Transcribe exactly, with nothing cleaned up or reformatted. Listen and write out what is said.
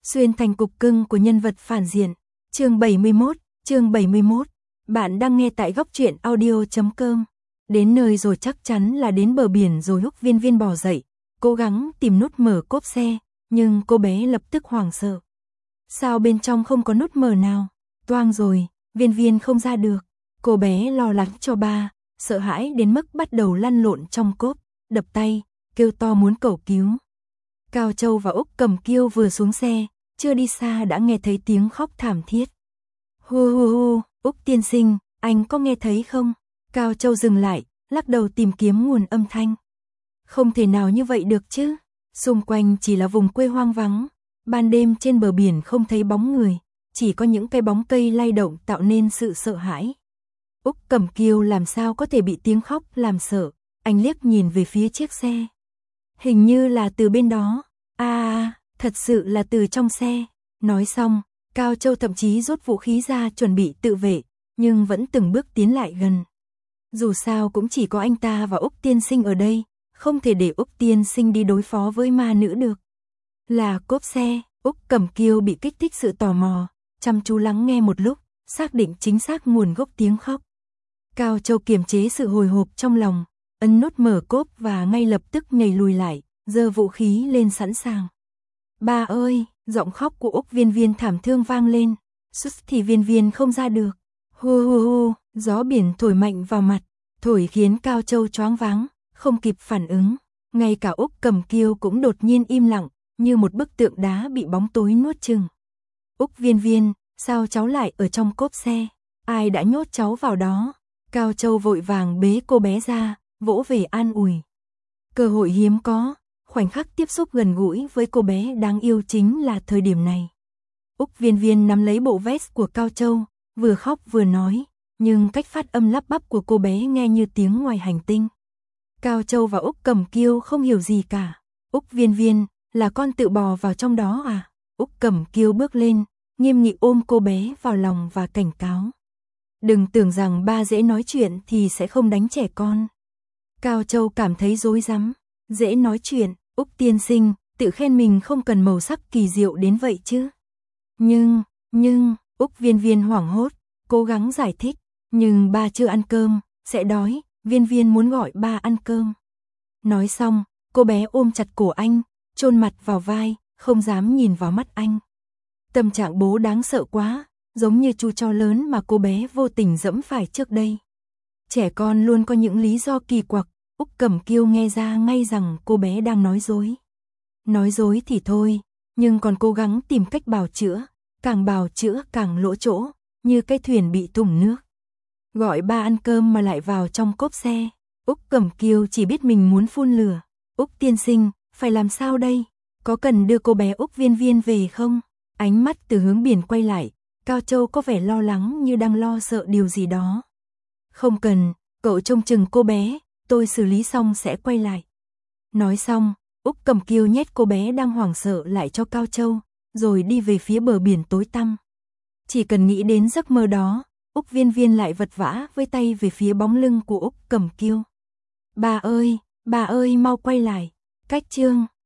xuyên thành cục cưng của nhân vật phản diện. Chương bảy mươi mốt, chương bảy mươi mốt. Bạn đang nghe tại góc truyện audio chấm com. Đến nơi rồi, chắc chắn là đến bờ biển rồi. Úc Viên Viên bò dậy, cố gắng tìm nút mở cốp xe, nhưng cô bé lập tức hoảng sợ. Sao bên trong không có nút mở nào? Toang rồi, Viên Viên không ra được. Cô bé lo lắng cho ba, sợ hãi đến mức bắt đầu lăn lộn trong cốp, đập tay, kêu to muốn cầu cứu. Cao Châu và Úc Cẩm Kiêu vừa xuống xe, chưa đi xa đã nghe thấy tiếng khóc thảm thiết. Hu hu hu, Úc tiên sinh, anh có nghe thấy không? Cao Châu dừng lại, lắc đầu tìm kiếm nguồn âm thanh. Không thể nào như vậy được chứ, xung quanh chỉ là vùng quê hoang vắng, ban đêm trên bờ biển không thấy bóng người, chỉ có những cái bóng cây lay động tạo nên sự sợ hãi. Úc Cẩm Kiêu làm sao có thể bị tiếng khóc làm sợ, anh liếc nhìn về phía chiếc xe. Hình như là từ bên đó, à, thật sự là từ trong xe. Nói xong, Cao Châu thậm chí rút vũ khí ra chuẩn bị tự vệ, nhưng vẫn từng bước tiến lại gần. Dù sao cũng chỉ có anh ta và Úc tiên sinh ở đây, không thể để Úc tiên sinh đi đối phó với ma nữ được. Là cốp xe, Úc Cẩm Kiêu bị kích thích sự tò mò, chăm chú lắng nghe một lúc, xác định chính xác nguồn gốc tiếng khóc. Cao Châu kiềm chế sự hồi hộp trong lòng, ấn nút mở cốp và ngay lập tức nhảy lùi lại, giơ vũ khí lên sẵn sàng. Ba ơi, giọng khóc của Úc Viên Viên thảm thương vang lên, suýt thì Viên Viên không ra được. Hu hu hu, gió biển thổi mạnh vào mặt, thổi khiến Cao Châu choáng váng, không kịp phản ứng. Ngay cả Úc Cẩm Kiêu cũng đột nhiên im lặng, như một bức tượng đá bị bóng tối nuốt chửng. Úc Viên Viên, sao cháu lại ở trong cốp xe? Ai đã nhốt cháu vào đó? Cao Châu vội vàng bế cô bé ra, vỗ về an ủi. Cơ hội hiếm có, khoảnh khắc tiếp xúc gần gũi với cô bé đáng yêu chính là thời điểm này. Úc Viên Viên nắm lấy bộ vest của Cao Châu, vừa khóc vừa nói, nhưng cách phát âm lắp bắp của cô bé nghe như tiếng ngoài hành tinh. Cao Châu và Úc Cẩm Kiêu không hiểu gì cả. Úc Viên Viên, là con tự bò vào trong đó à? Úc Cẩm Kiêu bước lên, nghiêm nghị ôm cô bé vào lòng và cảnh cáo. Đừng tưởng rằng ba dễ nói chuyện thì sẽ không đánh trẻ con. Cao Châu cảm thấy rối rắm. Dễ nói chuyện, Úc tiên sinh, tự khen mình không cần màu sắc kỳ diệu đến vậy chứ. Nhưng, nhưng, Úc Viên Viên hoảng hốt, cố gắng giải thích. Nhưng ba chưa ăn cơm, sẽ đói, Viên Viên muốn gọi ba ăn cơm. Nói xong, cô bé ôm chặt cổ anh, chôn mặt vào vai, không dám nhìn vào mắt anh. Tâm trạng bố đáng sợ quá, giống như chu chó lớn mà cô bé vô tình dẫm phải trước đây. Trẻ con luôn có những lý do kỳ quặc, Úc Cẩm Kiêu nghe ra ngay rằng cô bé đang nói dối. Nói dối thì thôi, nhưng còn cố gắng tìm cách bào chữa, càng bào chữa càng lỗ chỗ, như cái thuyền bị thủng nước. Gọi ba ăn cơm mà lại vào trong cốp xe, Úc Cẩm Kiêu chỉ biết mình muốn phun lửa. Úc tiên sinh, phải làm sao đây? Có cần đưa cô bé Úc Viên Viên về không? Ánh mắt từ hướng biển quay lại, Cao Châu có vẻ lo lắng như đang lo sợ điều gì đó. Không cần, cậu trông chừng cô bé, tôi xử lý xong sẽ quay lại. Nói xong, Úc Cẩm Kiêu nhét cô bé đang hoảng sợ lại cho Cao Châu, rồi đi về phía bờ biển tối tăm. Chỉ cần nghĩ đến giấc mơ đó, Úc Viên Viên lại vật vã với tay về phía bóng lưng của Úc Cẩm Kiêu. Bà ơi, bà ơi mau quay lại. Cách chương